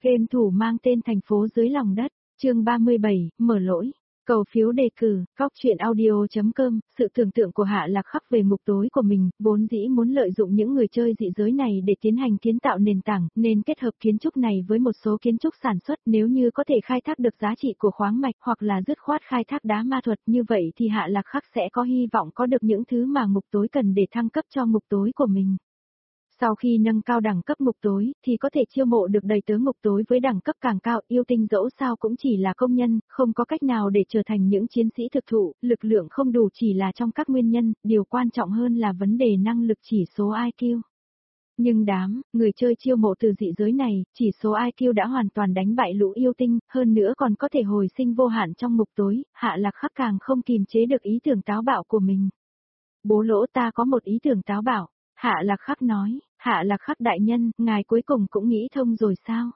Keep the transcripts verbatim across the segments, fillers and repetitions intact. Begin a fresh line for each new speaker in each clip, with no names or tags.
Game thủ mang tên Thành phố dưới lòng đất, chương ba mươi bảy, mở lỗi. Cầu phiếu đề cử, góc truyện audio.com, sự tưởng tượng của Hạ Lạc Khắc về ngục tối của mình, vốn dĩ muốn lợi dụng những người chơi dị giới này để tiến hành kiến tạo nền tảng, nên kết hợp kiến trúc này với một số kiến trúc sản xuất, nếu như có thể khai thác được giá trị của khoáng mạch hoặc là dứt khoát khai thác đá ma thuật, như vậy thì Hạ Lạc Khắc sẽ có hy vọng có được những thứ mà ngục tối cần để thăng cấp cho ngục tối của mình. Sau khi nâng cao đẳng cấp ngục tối, thì có thể chiêu mộ được đầy tớ ngục tối với đẳng cấp càng cao, yêu tinh dẫu sao cũng chỉ là công nhân, không có cách nào để trở thành những chiến sĩ thực thụ, lực lượng không đủ chỉ là trong các nguyên nhân, điều quan trọng hơn là vấn đề năng lực chỉ số i kiu. Nhưng đám, người chơi chiêu mộ từ dị giới này, chỉ số i kiu đã hoàn toàn đánh bại lũ yêu tinh, hơn nữa còn có thể hồi sinh vô hạn trong ngục tối, Hạ Lạc Khắc càng không kìm chế được ý tưởng táo bạo của mình. Bố Lỗ, ta có một ý tưởng táo bạo. Hạ Lạc Khắc nói, Hạ Lạc Khắc đại nhân, ngài cuối cùng cũng nghĩ thông rồi sao?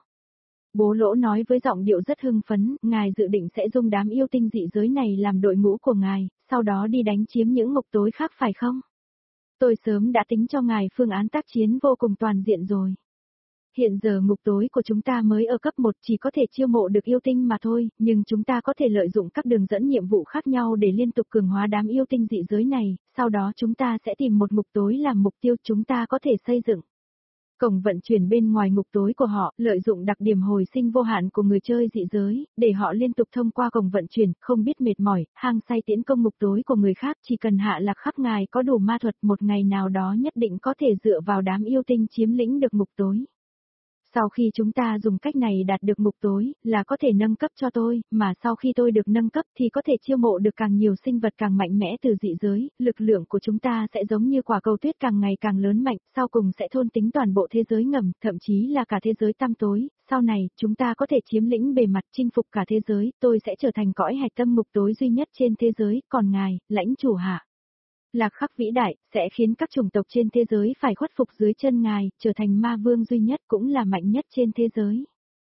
Bố Lỗ nói với giọng điệu rất hưng phấn, ngài dự định sẽ dùng đám yêu tinh dị giới này làm đội ngũ của ngài, sau đó đi đánh chiếm những ngục tối khác phải không? Tôi sớm đã tính cho ngài phương án tác chiến vô cùng toàn diện rồi. Hiện giờ ngục tối của chúng ta mới ở cấp một, chỉ có thể chiêu mộ được yêu tinh mà thôi, nhưng chúng ta có thể lợi dụng các đường dẫn nhiệm vụ khác nhau để liên tục cường hóa đám yêu tinh dị giới này, sau đó chúng ta sẽ tìm một ngục tối làm mục tiêu chúng ta có thể xây dựng. Cổng vận chuyển bên ngoài ngục tối của họ, lợi dụng đặc điểm hồi sinh vô hạn của người chơi dị giới, để họ liên tục thông qua cổng vận chuyển, không biết mệt mỏi, hăng say tiến công ngục tối của người khác, chỉ cần Hạ Lạc Khắc ngài có đủ ma thuật, một ngày nào đó nhất định có thể dựa vào đám yêu tinh chiếm lĩnh được ngục tối. Sau khi chúng ta dùng cách này đạt được ngục tối, là có thể nâng cấp cho tôi, mà sau khi tôi được nâng cấp thì có thể chiêu mộ được càng nhiều sinh vật càng mạnh mẽ từ dị giới, lực lượng của chúng ta sẽ giống như quả cầu tuyết càng ngày càng lớn mạnh, sau cùng sẽ thôn tính toàn bộ thế giới ngầm, thậm chí là cả thế giới tăm tối, sau này, chúng ta có thể chiếm lĩnh bề mặt chinh phục cả thế giới, tôi sẽ trở thành cõi hạch tâm ngục tối duy nhất trên thế giới, còn ngài, lãnh chủ Hạ Lạc Khắc vĩ đại, sẽ khiến các chủng tộc trên thế giới phải khuất phục dưới chân ngài, trở thành ma vương duy nhất cũng là mạnh nhất trên thế giới.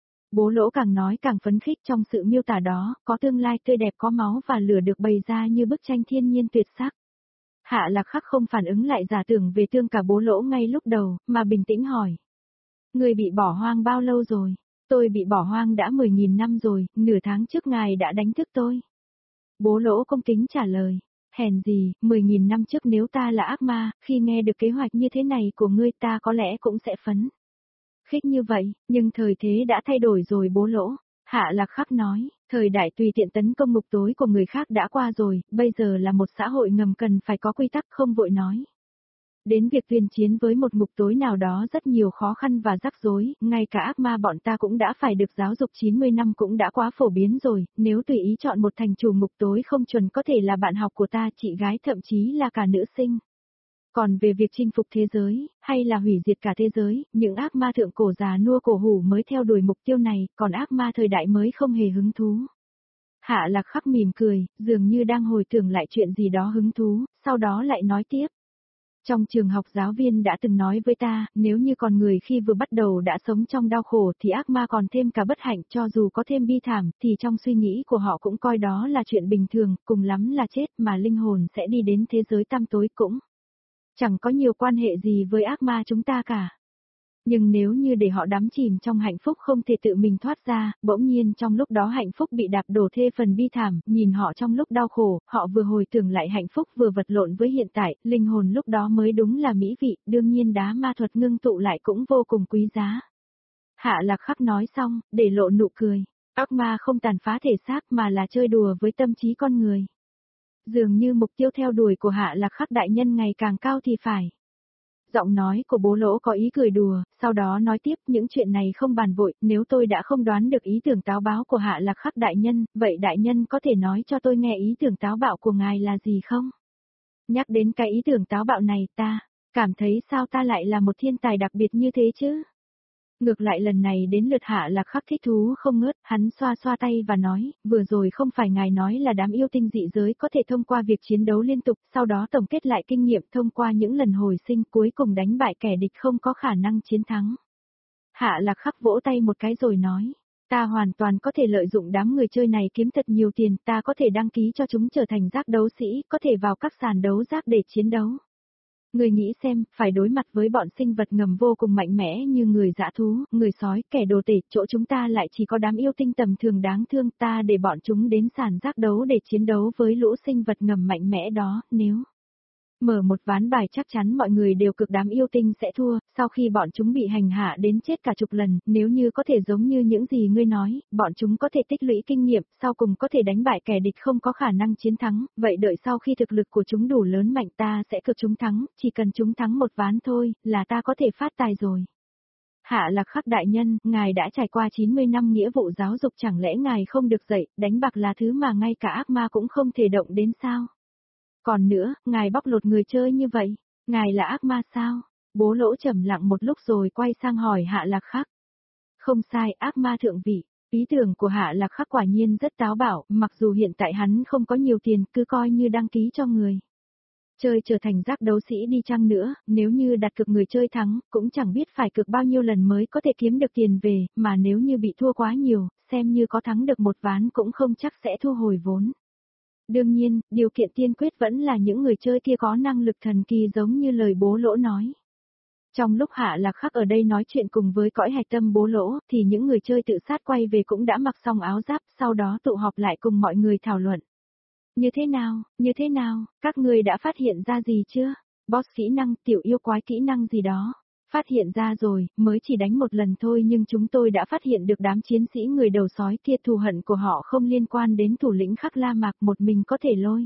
Bố Lỗ càng nói càng phấn khích trong sự miêu tả đó, có tương lai tươi đẹp có máu và lửa được bày ra như bức tranh thiên nhiên tuyệt sắc. Hạ Lạc Khắc không phản ứng lại giả tưởng về tương cả Bố Lỗ ngay lúc đầu, mà bình tĩnh hỏi. Người bị bỏ hoang bao lâu rồi? Tôi bị bỏ hoang đã mười nghìn năm rồi, nửa tháng trước ngài đã đánh thức tôi. Bố Lỗ cung kính trả lời. Hèn gì, mười nghìn năm trước nếu ta là ác ma, khi nghe được kế hoạch như thế này của ngươi ta có lẽ cũng sẽ phấn khích như vậy, nhưng thời thế đã thay đổi rồi Bố Lỗ. Hạ Lạc Khắc nói, thời đại tùy tiện tấn công ngục tối của người khác đã qua rồi, bây giờ là một xã hội ngầm cần phải có quy tắc không vội nói. Đến việc tuyên chiến với một ngục tối nào đó rất nhiều khó khăn và rắc rối, ngay cả ác ma bọn ta cũng đã phải được giáo dục chín mươi năm cũng đã quá phổ biến rồi, nếu tùy ý chọn một thành chủ ngục tối không chuẩn có thể là bạn học của ta, chị gái thậm chí là cả nữ sinh. Còn về việc chinh phục thế giới, hay là hủy diệt cả thế giới, những ác ma thượng cổ già nua cổ hủ mới theo đuổi mục tiêu này, còn ác ma thời đại mới không hề hứng thú. Hạ Lạc Khắc mỉm cười, dường như đang hồi tưởng lại chuyện gì đó hứng thú, sau đó lại nói tiếp. Trong trường học giáo viên đã từng nói với ta, nếu như con người khi vừa bắt đầu đã sống trong đau khổ thì ác ma còn thêm cả bất hạnh, cho dù có thêm bi thảm, thì trong suy nghĩ của họ cũng coi đó là chuyện bình thường, cùng lắm là chết mà linh hồn sẽ đi đến thế giới tăm tối cũng chẳng có nhiều quan hệ gì với ác ma chúng ta cả. Nhưng nếu như để họ đắm chìm trong hạnh phúc không thể tự mình thoát ra, bỗng nhiên trong lúc đó hạnh phúc bị đạp đổ thê phần bi thảm, nhìn họ trong lúc đau khổ, họ vừa hồi tưởng lại hạnh phúc vừa vật lộn với hiện tại, linh hồn lúc đó mới đúng là mỹ vị, đương nhiên đá ma thuật ngưng tụ lại cũng vô cùng quý giá. Hạ Lạc Khắc nói xong, để lộ nụ cười, ác ma không tàn phá thể xác mà là chơi đùa với tâm trí con người. Dường như mục tiêu theo đuổi của Hạ Lạc Khắc đại nhân ngày càng cao thì phải. Giọng nói của Bố Lỗ có ý cười đùa, sau đó nói tiếp những chuyện này không bàn vội, nếu tôi đã không đoán được ý tưởng táo bạo của Hạ Lạc Khắc đại nhân, vậy đại nhân có thể nói cho tôi nghe ý tưởng táo bạo của ngài là gì không? Nhắc đến cái ý tưởng táo bạo này ta, cảm thấy sao ta lại là một thiên tài đặc biệt như thế chứ? Ngược lại lần này đến lượt Hạ Lạc Khắc thích thú không ngớt, hắn xoa xoa tay và nói, vừa rồi không phải ngài nói là đám yêu tinh dị giới có thể thông qua việc chiến đấu liên tục, sau đó tổng kết lại kinh nghiệm thông qua những lần hồi sinh cuối cùng đánh bại kẻ địch không có khả năng chiến thắng. Hạ Lạc Khắc vỗ tay một cái rồi nói, ta hoàn toàn có thể lợi dụng đám người chơi này kiếm thật nhiều tiền, ta có thể đăng ký cho chúng trở thành giác đấu sĩ, có thể vào các sàn đấu giác để chiến đấu. Người nghĩ xem, phải đối mặt với bọn sinh vật ngầm vô cùng mạnh mẽ như người dã thú, người sói, kẻ đồ tể, chỗ chúng ta lại chỉ có đám yêu tinh tầm thường đáng thương, ta để bọn chúng đến sàn giác đấu để chiến đấu với lũ sinh vật ngầm mạnh mẽ đó, nếu mở một ván bài chắc chắn mọi người đều cực đám yêu tinh sẽ thua, sau khi bọn chúng bị hành hạ đến chết cả chục lần, nếu như có thể giống như những gì ngươi nói, bọn chúng có thể tích lũy kinh nghiệm, sau cùng có thể đánh bại kẻ địch không có khả năng chiến thắng, vậy đợi sau khi thực lực của chúng đủ lớn mạnh ta sẽ cực chúng thắng, chỉ cần chúng thắng một ván thôi, là ta có thể phát tài rồi. Hạ Lạc Khắc đại nhân, ngài đã trải qua chín mươi năm nghĩa vụ giáo dục chẳng lẽ ngài không được dạy, đánh bạc là thứ mà ngay cả ác ma cũng không thể động đến sao? Còn nữa, ngài bóc lột người chơi như vậy, ngài là ác ma sao? Bố Lỗ trầm lặng một lúc rồi quay sang hỏi Hạ Lạc Khắc. Không sai, ác ma thượng vị. Ý tưởng của Hạ Lạc Khắc quả nhiên rất táo bạo, mặc dù hiện tại hắn không có nhiều tiền, cứ coi như đăng ký cho người chơi trở thành giác đấu sĩ đi chăng nữa, nếu như đặt cược người chơi thắng, cũng chẳng biết phải cược bao nhiêu lần mới có thể kiếm được tiền về, mà nếu như bị thua quá nhiều, xem như có thắng được một ván cũng không chắc sẽ thu hồi vốn. Đương nhiên, điều kiện tiên quyết vẫn là những người chơi kia có năng lực thần kỳ giống như lời Bố Lỗ nói. Trong lúc Hạ Lạc Khắc ở đây nói chuyện cùng với cõi hạch tâm Bố Lỗ, thì những người chơi tự sát quay về cũng đã mặc xong áo giáp, sau đó tụ họp lại cùng mọi người thảo luận. Như thế nào, như thế nào, các người đã phát hiện ra gì chưa? Boss kỹ năng, tiểu yêu quái kỹ năng gì đó. Phát hiện ra rồi, mới chỉ đánh một lần thôi nhưng chúng tôi đã phát hiện được đám chiến sĩ người đầu sói kia, thù hận của họ không liên quan đến thủ lĩnh Khắc La Mạc, một mình có thể lôi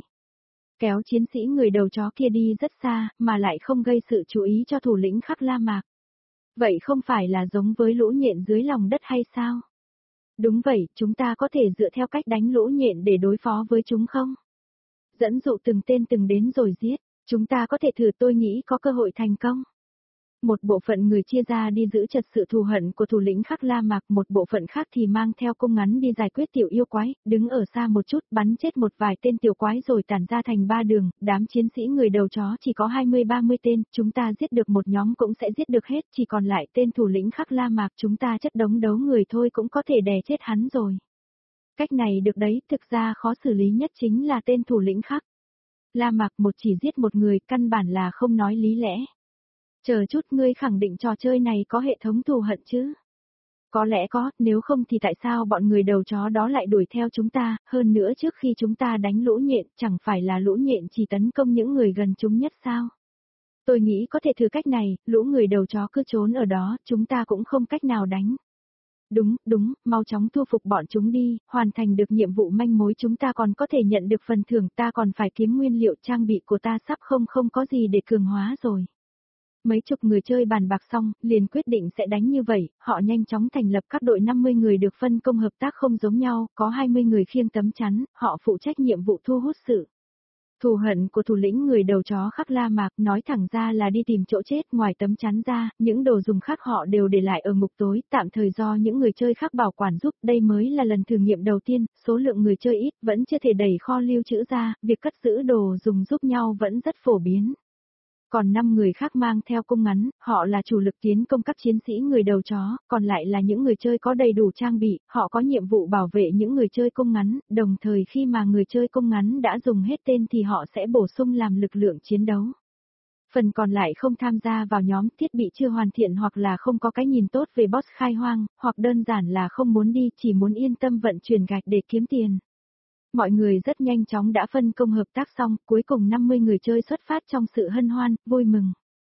kéo chiến sĩ người đầu chó kia đi rất xa, mà lại không gây sự chú ý cho thủ lĩnh Khắc La Mạc. Vậy không phải là giống với lũ nhện dưới lòng đất hay sao? Đúng vậy, chúng ta có thể dựa theo cách đánh lũ nhện để đối phó với chúng không? Dẫn dụ từng tên từng đến rồi giết, chúng ta có thể thử, tôi nghĩ có cơ hội thành công. Một bộ phận người chia ra đi giữ trật sự thù hận của thủ lĩnh Khắc La Mạc, một bộ phận khác thì mang theo cung ngắn đi giải quyết tiểu yêu quái, đứng ở xa một chút bắn chết một vài tên tiểu quái rồi tản ra thành ba đường, đám chiến sĩ người đầu chó chỉ có hai mươi ba mươi tên, chúng ta giết được một nhóm cũng sẽ giết được hết, chỉ còn lại tên thủ lĩnh Khắc La Mạc, chúng ta chất đống đấu người thôi cũng có thể đè chết hắn rồi. Cách này được đấy, thực ra khó xử lý nhất chính là tên thủ lĩnh Khắc La Mạc, một chỉ giết một người, căn bản là không nói lý lẽ. Chờ chút, ngươi khẳng định trò chơi này có hệ thống thù hận chứ? Có lẽ có, nếu không thì tại sao bọn người đầu chó đó lại đuổi theo chúng ta, hơn nữa trước khi chúng ta đánh lũ nhện, chẳng phải là lũ nhện chỉ tấn công những người gần chúng nhất sao? Tôi nghĩ có thể thử cách này, lũ người đầu chó cứ trốn ở đó, chúng ta cũng không cách nào đánh. Đúng, đúng, mau chóng thu phục bọn chúng đi, hoàn thành được nhiệm vụ manh mối chúng ta còn có thể nhận được phần thưởng, ta còn phải kiếm nguyên liệu, trang bị của ta sắp không không có gì để cường hóa rồi. Mấy chục người chơi bàn bạc xong, liền quyết định sẽ đánh như vậy, họ nhanh chóng thành lập các đội năm mươi người được phân công hợp tác không giống nhau, có hai mươi người khiêng tấm chắn, họ phụ trách nhiệm vụ thu hút sự thù hận của thủ lĩnh người đầu chó Khắc La Mạc, nói thẳng ra là đi tìm chỗ chết, ngoài tấm chắn ra, những đồ dùng khác họ đều để lại ở ngục tối, tạm thời do những người chơi khác bảo quản giúp, đây mới là lần thử nghiệm đầu tiên, số lượng người chơi ít, vẫn chưa thể đẩy kho lưu trữ ra, việc cất giữ đồ dùng giúp nhau vẫn rất phổ biến. Còn năm người khác mang theo cung ngắn, họ là chủ lực tiến công các chiến sĩ người đầu chó, còn lại là những người chơi có đầy đủ trang bị, họ có nhiệm vụ bảo vệ những người chơi cung ngắn, đồng thời khi mà người chơi cung ngắn đã dùng hết tên thì họ sẽ bổ sung làm lực lượng chiến đấu. Phần còn lại không tham gia vào nhóm, thiết bị chưa hoàn thiện hoặc là không có cái nhìn tốt về boss khai hoang, hoặc đơn giản là không muốn đi, chỉ muốn yên tâm vận chuyển gạch để kiếm tiền. Mọi người rất nhanh chóng đã phân công hợp tác xong, cuối cùng năm mươi người chơi xuất phát trong sự hân hoan, vui mừng.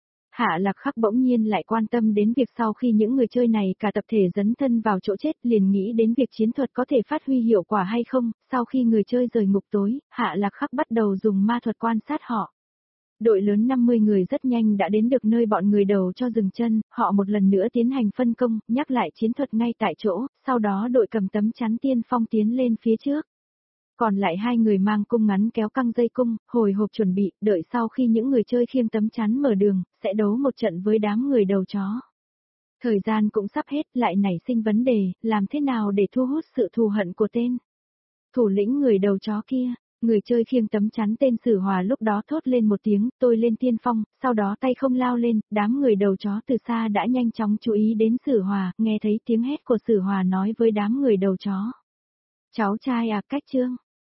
Hạ Lạc Khắc bỗng nhiên lại quan tâm đến việc sau khi những người chơi này cả tập thể dấn thân vào chỗ chết, liền nghĩ đến việc chiến thuật có thể phát huy hiệu quả hay không, sau khi người chơi rời ngục tối, Hạ Lạc Khắc bắt đầu dùng ma thuật quan sát họ. Đội lớn năm mươi người rất nhanh đã đến được nơi bọn người đầu cho dừng chân, họ một lần nữa tiến hành phân công, nhắc lại chiến thuật ngay tại chỗ, sau đó đội cầm tấm chắn tiên phong tiến lên phía trước. Còn lại hai người mang cung ngắn kéo căng dây cung, hồi hộp chuẩn bị, đợi sau khi những người chơi khiêng tấm chắn mở đường, sẽ đấu một trận với đám người đầu chó. Thời gian cũng sắp hết, lại nảy sinh vấn đề, làm thế nào để thu hút sự thù hận của tên thủ lĩnh người đầu chó kia. Người chơi khiêng tấm chắn tên Sử Hòa lúc đó thốt lên một tiếng, tôi lên tiên phong, sau đó tay không lao lên, đám người đầu chó từ xa đã nhanh chóng chú ý đến Sử Hòa, nghe thấy tiếng hét của Sử Hòa nói với đám người đầu chó. Cháu trai à, cách chương.